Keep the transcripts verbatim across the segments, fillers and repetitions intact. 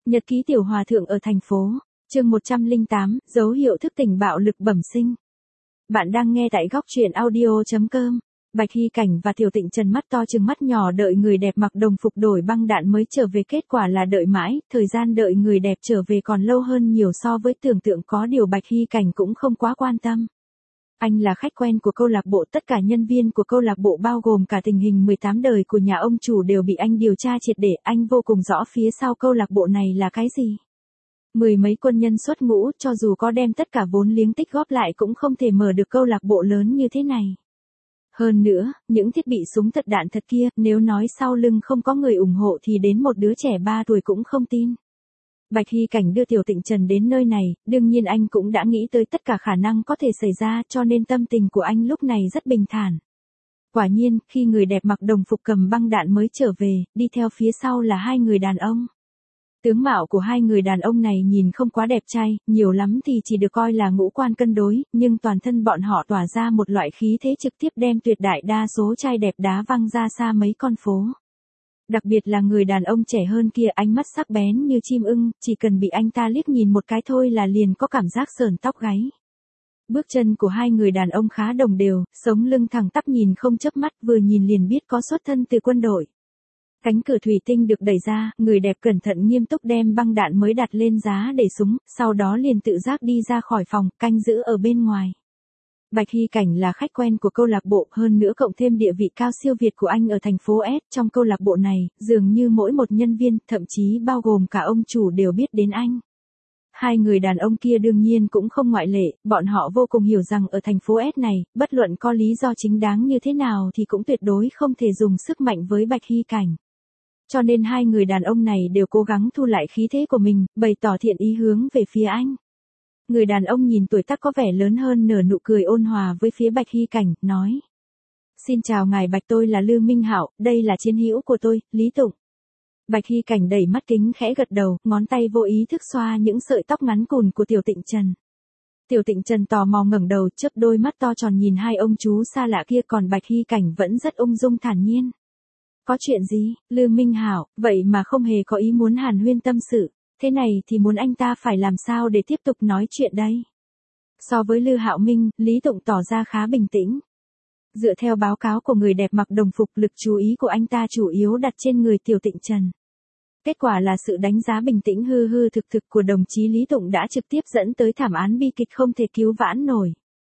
Nhật ký tiểu hòa thượng ở thành phố, chương một trăm lẻ tám, dấu hiệu thức tỉnh bạo lực bẩm sinh. Bạn đang nghe tại góc truyện audio chấm com. Bạch Hy Cảnh và Tiểu Tịnh Trần mắt to trừng mắt nhỏ đợi người đẹp mặc đồng phục đổi băng đạn mới trở về, kết quả là đợi mãi, thời gian đợi người đẹp trở về còn lâu hơn nhiều so với tưởng tượng, có điều Bạch Hy Cảnh cũng không quá quan tâm. Anh là khách quen của câu lạc bộ, tất cả nhân viên của câu lạc bộ bao gồm cả tình hình mười tám đời của nhà ông chủ đều bị anh điều tra triệt để, anh vô cùng rõ phía sau câu lạc bộ này là cái gì. Mười mấy quân nhân xuất ngũ, cho dù có đem tất cả vốn liếng tích góp lại cũng không thể mở được câu lạc bộ lớn như thế này. Hơn nữa, những thiết bị súng thật đạn thật kia, nếu nói sau lưng không có người ủng hộ thì đến một đứa trẻ ba tuổi cũng không tin. Bạch Hy Cảnh đưa Tiểu Tịnh Trần đến nơi này, đương nhiên anh cũng đã nghĩ tới tất cả khả năng có thể xảy ra, cho nên tâm tình của anh lúc này rất bình thản. Quả nhiên, khi người đẹp mặc đồng phục cầm băng đạn mới trở về, đi theo phía sau là hai người đàn ông. Tướng mạo của hai người đàn ông này nhìn không quá đẹp trai, nhiều lắm thì chỉ được coi là ngũ quan cân đối, nhưng toàn thân bọn họ tỏa ra một loại khí thế trực tiếp đem tuyệt đại đa số trai đẹp đá văng ra xa mấy con phố. Đặc biệt là người đàn ông trẻ hơn kia, ánh mắt sắc bén như chim ưng, chỉ cần bị anh ta liếc nhìn một cái thôi là liền có cảm giác sởn tóc gáy. Bước chân của hai người đàn ông khá đồng đều, sống lưng thẳng tắp nhìn không chớp mắt, vừa nhìn liền biết có xuất thân từ quân đội. Cánh cửa thủy tinh được đẩy ra, người đẹp cẩn thận nghiêm túc đem băng đạn mới đặt lên giá để súng, sau đó liền tự giác đi ra khỏi phòng, canh giữ ở bên ngoài. Bạch Hy Cảnh là khách quen của câu lạc bộ, hơn nữa cộng thêm địa vị cao siêu việt của anh ở thành phố S, trong câu lạc bộ này, dường như mỗi một nhân viên, thậm chí bao gồm cả ông chủ đều biết đến anh. Hai người đàn ông kia đương nhiên cũng không ngoại lệ, bọn họ vô cùng hiểu rằng ở thành phố S này, bất luận có lý do chính đáng như thế nào thì cũng tuyệt đối không thể dùng sức mạnh với Bạch Hy Cảnh. Cho nên hai người đàn ông này đều cố gắng thu lại khí thế của mình, bày tỏ thiện ý hướng về phía anh. Người đàn ông nhìn tuổi tác có vẻ lớn hơn nở nụ cười ôn hòa với phía Bạch Hy Cảnh, nói. Xin chào ngài Bạch, tôi là Lư Minh Hạo, đây là chiến hữu của tôi, Lý Tụng. Bạch Hy Cảnh đẩy mắt kính khẽ gật đầu, ngón tay vô ý thức xoa những sợi tóc ngắn cùn của Tiểu Tịnh Trần. Tiểu Tịnh Trần tò mò ngẩng đầu, chớp đôi mắt to tròn nhìn hai ông chú xa lạ kia, còn Bạch Hy Cảnh vẫn rất ung dung thản nhiên. Có chuyện gì, Lư Minh Hạo, vậy mà không hề có ý muốn hàn huyên tâm sự, thế này thì muốn anh ta phải làm sao để tiếp tục nói chuyện đây? So với Lư Hạo Minh, Lý Tụng tỏ ra khá bình tĩnh. Dựa theo báo cáo của người đẹp mặc đồng phục, lực chú ý của anh ta chủ yếu đặt trên người Tiểu Tịnh Trần. Kết quả là sự đánh giá bình tĩnh hư hư thực thực của đồng chí Lý Tụng đã trực tiếp dẫn tới thảm án bi kịch không thể cứu vãn nổi.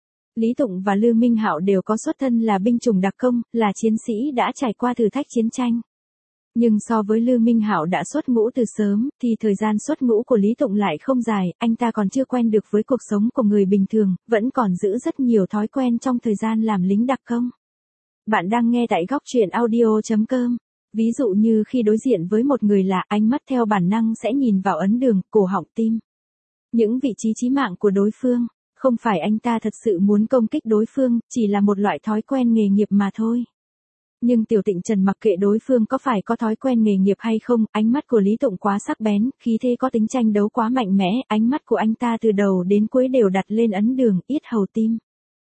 Lý Tụng và Lư Minh Hạo đều có xuất thân là binh chủng đặc công, là chiến sĩ đã trải qua thử thách chiến tranh. Nhưng so với Lư Minh Hạo đã xuất ngũ từ sớm, thì thời gian xuất ngũ của Lý Tụng lại không dài, anh ta còn chưa quen được với cuộc sống của người bình thường, vẫn còn giữ rất nhiều thói quen trong thời gian làm lính đặc công. Bạn đang nghe tại góc truyện audio chấm com. Ví dụ như khi đối diện với một người lạ, ánh mắt theo bản năng sẽ nhìn vào ấn đường, cổ họng, tim. Những vị trí chí mạng của đối phương. Không phải anh ta thật sự muốn công kích đối phương, chỉ là một loại thói quen nghề nghiệp mà thôi. Nhưng Tiểu Tịnh Trần mặc kệ đối phương có phải có thói quen nghề nghiệp hay không, ánh mắt của Lý Tụng quá sắc bén, khí thế có tính tranh đấu quá mạnh mẽ, ánh mắt của anh ta từ đầu đến cuối đều đặt lên ấn đường, yết hầu, tim.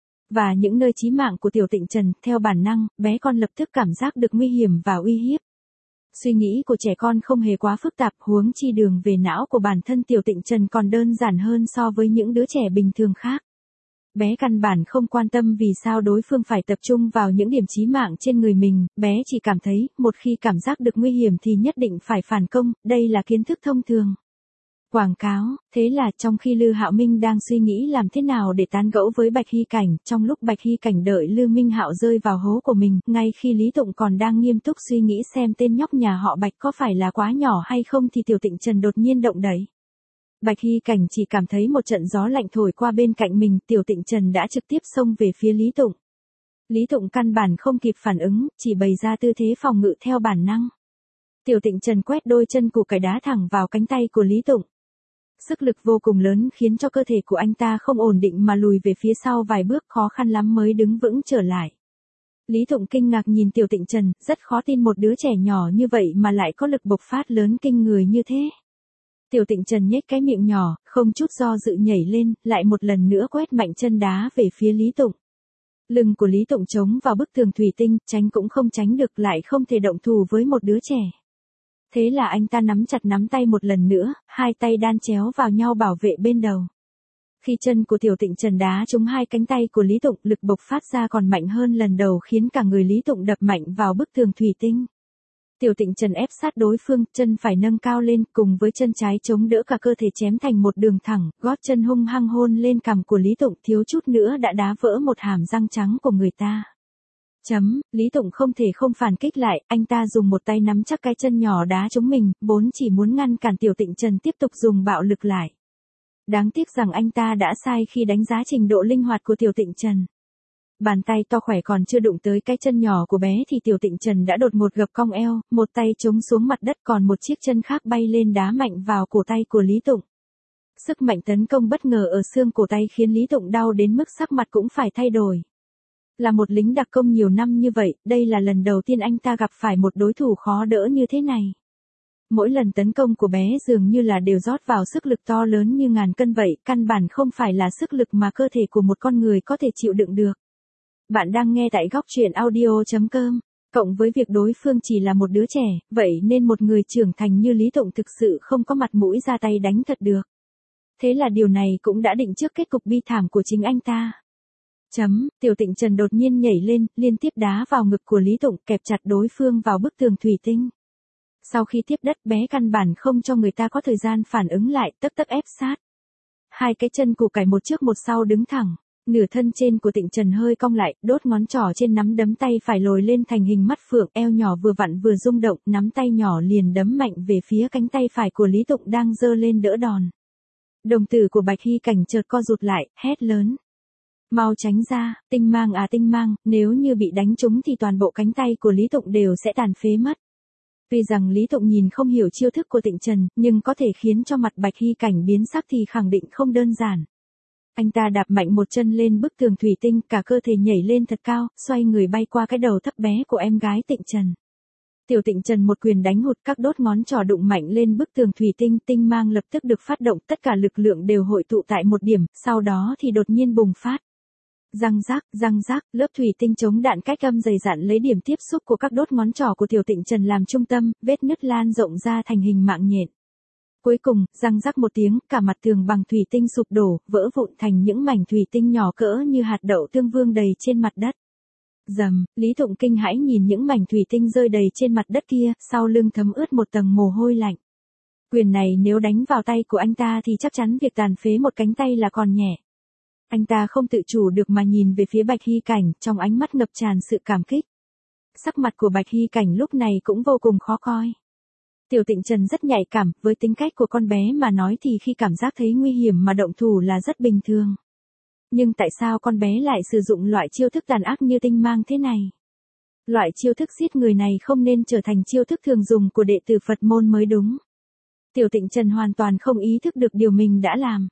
Và những nơi chí mạng của Tiểu Tịnh Trần, theo bản năng, bé con lập tức cảm giác được nguy hiểm và uy hiếp. Suy nghĩ của trẻ con không hề quá phức tạp, huống chi đường về não của bản thân Tiểu Tịnh Trần còn đơn giản hơn so với những đứa trẻ bình thường khác. Bé căn bản không quan tâm vì sao đối phương phải tập trung vào những điểm chí mạng trên người mình, bé chỉ cảm thấy, một khi cảm giác được nguy hiểm thì nhất định phải phản công, đây là kiến thức thông thường. Quảng cáo, thế là trong khi Lư Hạo Minh đang suy nghĩ làm thế nào để tán gẫu với Bạch Hy Cảnh, trong lúc Bạch Hy Cảnh đợi Lư Minh Hạo rơi vào hố của mình, ngay khi Lý Tụng còn đang nghiêm túc suy nghĩ xem tên nhóc nhà họ Bạch có phải là quá nhỏ hay không thì Tiểu Tịnh Trần đột nhiên động đẩy. Bạch Hy Cảnh chỉ cảm thấy một trận gió lạnh thổi qua bên cạnh mình, Tiểu Tịnh Trần đã trực tiếp xông về phía Lý Tụng. Lý Tụng căn bản không kịp phản ứng, chỉ bày ra tư thế phòng ngự theo bản năng. Tiểu Tịnh Trần quét đôi chân củ cải đá thẳng vào cánh tay của Lý Tụng. Sức lực vô cùng lớn khiến cho cơ thể của anh ta không ổn định mà lùi về phía sau vài bước, khó khăn lắm mới đứng vững trở lại. Lý Tụng kinh ngạc nhìn Tiểu Tịnh Trần, rất khó tin một đứa trẻ nhỏ như vậy mà lại có lực bộc phát lớn kinh người như thế. Tiểu Tịnh Trần nhếch cái miệng nhỏ, không chút do dự nhảy lên, lại một lần nữa quét mạnh chân đá về phía Lý Tụng. Lưng của Lý Tụng chống vào bức tường thủy tinh, tránh cũng không tránh được, lại không thể động thủ với một đứa trẻ. Thế là anh ta nắm chặt nắm tay một lần nữa, hai tay đan chéo vào nhau bảo vệ bên đầu. Khi chân của Tiểu Tịnh Trần đá trúng hai cánh tay của Lý Tụng, lực bộc phát ra còn mạnh hơn lần đầu khiến cả người Lý Tụng đập mạnh vào bức tường thủy tinh. Tiểu Tịnh Trần ép sát đối phương, chân phải nâng cao lên, cùng với chân trái chống đỡ cả cơ thể chém thành một đường thẳng, gót chân hung hăng hôn lên cằm của Lý Tụng, thiếu chút nữa đã đá vỡ một hàm răng trắng của người ta. Chấm, Lý Tụng không thể không phản kích lại, anh ta dùng một tay nắm chắc cái chân nhỏ đá trúng mình, vốn chỉ muốn ngăn cản Tiểu Tịnh Trần tiếp tục dùng bạo lực lại. Đáng tiếc rằng anh ta đã sai khi đánh giá trình độ linh hoạt của Tiểu Tịnh Trần. Bàn tay to khỏe còn chưa đụng tới cái chân nhỏ của bé thì Tiểu Tịnh Trần đã đột ngột gập cong eo, một tay chống xuống mặt đất còn một chiếc chân khác bay lên đá mạnh vào cổ tay của Lý Tụng. Sức mạnh tấn công bất ngờ ở xương cổ tay khiến Lý Tụng đau đến mức sắc mặt cũng phải thay đổi. Là một lính đặc công nhiều năm như vậy, đây là lần đầu tiên anh ta gặp phải một đối thủ khó đỡ như thế này. Mỗi lần tấn công của bé dường như là đều rót vào sức lực to lớn như ngàn cân vậy, căn bản không phải là sức lực mà cơ thể của một con người có thể chịu đựng được. Bạn đang nghe tại góc truyện audio chấm com. Cộng với việc đối phương chỉ là một đứa trẻ, vậy nên một người trưởng thành như Lý Tụng thực sự không có mặt mũi ra tay đánh thật được. Thế là điều này cũng đã định trước kết cục bi thảm của chính anh ta. Chấm, Tiểu Tịnh Trần đột nhiên nhảy lên, liên tiếp đá vào ngực của Lý Tụng, kẹp chặt đối phương vào bức tường thủy tinh. Sau khi tiếp đất, bé căn bản không cho người ta có thời gian phản ứng lại, tấc tấc ép sát. Hai cái chân củ cải một trước một sau đứng thẳng, nửa thân trên của Tịnh Trần hơi cong lại, đốt ngón trỏ trên nắm đấm tay phải lồi lên thành hình mắt phượng, eo nhỏ vừa vặn vừa rung động, nắm tay nhỏ liền đấm mạnh về phía cánh tay phải của Lý Tụng đang giơ lên đỡ đòn. Đồng tử của Bạch Hy Cảnh chợt co rụt lại, hét lớn. Mau tránh ra, tinh mang à tinh mang, nếu như bị đánh trúng thì toàn bộ cánh tay của Lý Tụng đều sẽ tàn phế mất. Tuy rằng Lý Tụng nhìn không hiểu chiêu thức của Tịnh Trần, nhưng có thể khiến cho mặt Bạch Hy Cảnh biến sắc thì khẳng định không đơn giản. Anh ta đạp mạnh một chân lên bức tường thủy tinh, cả cơ thể nhảy lên thật cao, xoay người bay qua cái đầu thấp bé của em gái Tịnh Trần. Tiểu Tịnh Trần một quyền đánh hụt, các đốt ngón trỏ đụng mạnh lên bức tường thủy tinh, tinh mang lập tức được phát động, tất cả lực lượng đều hội tụ tại một điểm, sau đó thì đột nhiên bùng phát. Răng rác, răng rác, lớp thủy tinh chống đạn cách âm dày dặn lấy điểm tiếp xúc của các đốt ngón trỏ của Tiểu Tịnh Trần làm trung tâm, vết nứt lan rộng ra thành hình mạng nhện. Cuối cùng, răng rắc một tiếng, cả mặt tường bằng thủy tinh sụp đổ, vỡ vụn thành những mảnh thủy tinh nhỏ cỡ như hạt đậu tương vương đầy trên mặt đất. Rầm, Lý Tụng kinh hãi nhìn những mảnh thủy tinh rơi đầy trên mặt đất kia, sau lưng thấm ướt một tầng mồ hôi lạnh. Quyền này nếu đánh vào tay của anh ta thì chắc chắn việc tàn phế một cánh tay là còn nhẹ. Anh ta không tự chủ được mà nhìn về phía Bạch Hy Cảnh, trong ánh mắt ngập tràn sự cảm kích. Sắc mặt của Bạch Hy Cảnh lúc này cũng vô cùng khó coi. Tiểu Tịnh Trần rất nhạy cảm, với tính cách của con bé mà nói thì khi cảm giác thấy nguy hiểm mà động thủ là rất bình thường. Nhưng tại sao con bé lại sử dụng loại chiêu thức tàn ác như tinh mang thế này? Loại chiêu thức giết người này không nên trở thành chiêu thức thường dùng của đệ tử Phật môn mới đúng. Tiểu Tịnh Trần hoàn toàn không ý thức được điều mình đã làm.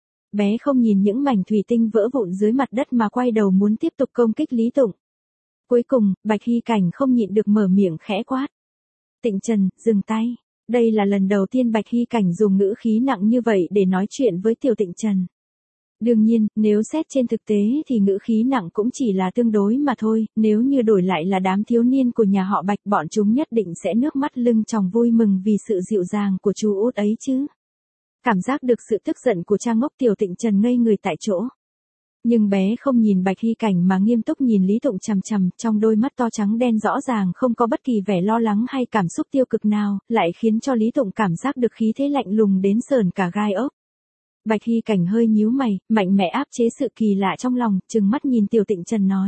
Bé không nhìn những mảnh thủy tinh vỡ vụn dưới mặt đất mà quay đầu muốn tiếp tục công kích Lý Tụng. Cuối cùng, Bạch Hy Cảnh không nhịn được mở miệng khẽ quát. Tịnh Trần, dừng tay. Đây là lần đầu tiên Bạch Hy Cảnh dùng ngữ khí nặng như vậy để nói chuyện với Tiểu Tịnh Trần. Đương nhiên, nếu xét trên thực tế thì ngữ khí nặng cũng chỉ là tương đối mà thôi, nếu như đổi lại là đám thiếu niên của nhà họ Bạch bọn chúng nhất định sẽ nước mắt lưng tròng vui mừng vì sự dịu dàng của chú út ấy chứ. Cảm giác được sự tức giận của cha ngốc Tiểu Tịnh Trần ngây người tại chỗ. Nhưng bé không nhìn Bạch Hy Cảnh mà nghiêm túc nhìn Lý Tụng chằm chằm, trong đôi mắt to trắng đen rõ ràng không có bất kỳ vẻ lo lắng hay cảm xúc tiêu cực nào, lại khiến cho Lý Tụng cảm giác được khí thế lạnh lùng đến sởn cả gai ốc. Bạch Hy Cảnh hơi nhíu mày, mạnh mẽ áp chế sự kỳ lạ trong lòng, trừng mắt nhìn Tiểu Tịnh Trần nói.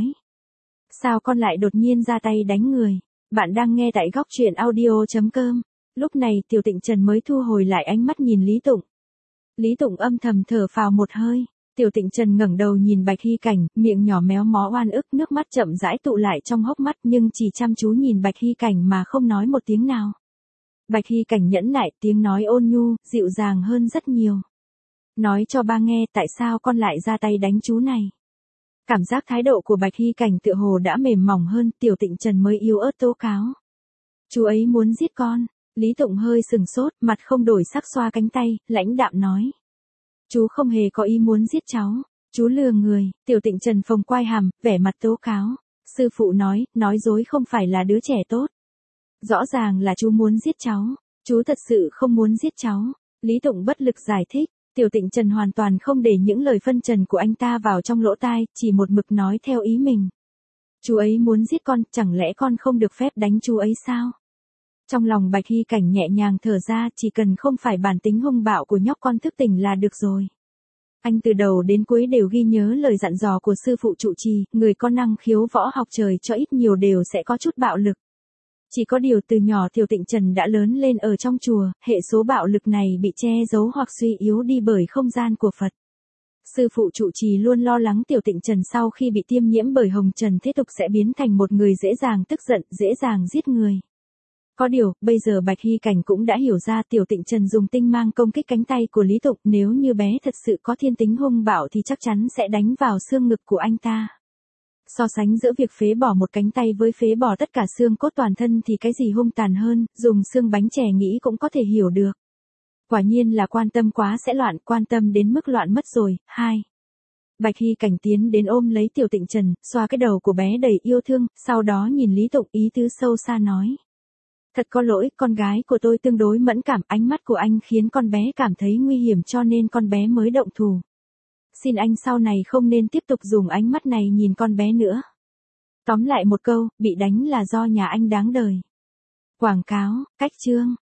Sao con lại đột nhiên ra tay đánh người? Bạn đang nghe tại góc truyện audio chấm com. Lúc này Tiểu Tịnh Trần mới thu hồi lại ánh mắt nhìn Lý Tụng. Lý Tụng âm thầm thở phào một hơi. Tiểu Tịnh Trần ngẩng đầu nhìn Bạch Hy Cảnh, miệng nhỏ méo mó oan ức, nước mắt chậm rãi tụ lại trong hốc mắt nhưng chỉ chăm chú nhìn Bạch Hy Cảnh mà không nói một tiếng nào. Bạch Hy Cảnh nhẫn nại, tiếng nói ôn nhu, dịu dàng hơn rất nhiều. Nói cho ba nghe tại sao con lại ra tay đánh chú này. Cảm giác thái độ của Bạch Hy Cảnh tựa hồ đã mềm mỏng hơn, Tiểu Tịnh Trần mới yếu ớt tố cáo. Chú ấy muốn giết con. Lý Tụng hơi sừng sốt, mặt không đổi sắc xoa cánh tay, lãnh đạm nói. Chú không hề có ý muốn giết cháu, chú lừa người. Tiểu Tịnh Trần phồng quai hàm, vẻ mặt tố cáo. Sư phụ nói, nói dối không phải là đứa trẻ tốt. Rõ ràng là chú muốn giết cháu. Chú thật sự không muốn giết cháu. Lý Tụng bất lực giải thích. Tiểu Tịnh Trần hoàn toàn không để những lời phân trần của anh ta vào trong lỗ tai, chỉ một mực nói theo ý mình. Chú ấy muốn giết con, chẳng lẽ con không được phép đánh chú ấy sao? Trong lòng Bạch Hy Cảnh nhẹ nhàng thở ra, chỉ cần không phải bản tính hung bạo của nhóc con thức tỉnh là được rồi. Anh từ đầu đến cuối đều ghi nhớ lời dặn dò của sư phụ trụ trì, người có năng khiếu võ học trời cho ít nhiều đều sẽ có chút bạo lực. Chỉ có điều từ nhỏ Tiểu Tịnh Trần đã lớn lên ở trong chùa, hệ số bạo lực này bị che giấu hoặc suy yếu đi bởi không gian của Phật. Sư phụ trụ trì luôn lo lắng Tiểu Tịnh Trần sau khi bị tiêm nhiễm bởi hồng trần thế tục sẽ biến thành một người dễ dàng tức giận, dễ dàng giết người. Có điều, bây giờ Bạch Hy Cảnh cũng đã hiểu ra Tiểu Tịnh Trần dùng tinh mang công kích cánh tay của Lý Tụng, nếu như bé thật sự có thiên tính hung bạo thì chắc chắn sẽ đánh vào xương ngực của anh ta. So sánh giữa việc phế bỏ một cánh tay với phế bỏ tất cả xương cốt toàn thân thì cái gì hung tàn hơn, dùng xương bánh chè nghĩ cũng có thể hiểu được. Quả nhiên là quan tâm quá sẽ loạn, quan tâm đến mức loạn mất rồi. Hai. Bạch Hy Cảnh tiến đến ôm lấy Tiểu Tịnh Trần, xoa cái đầu của bé đầy yêu thương, sau đó nhìn Lý Tụng ý tứ sâu xa nói. Thật có lỗi, con gái của tôi tương đối mẫn cảm, ánh mắt của anh khiến con bé cảm thấy nguy hiểm cho nên con bé mới động thủ. Xin anh sau này không nên tiếp tục dùng ánh mắt này nhìn con bé nữa. Tóm lại một câu, bị đánh là do nhà anh đáng đời. Quảng cáo, cách chương.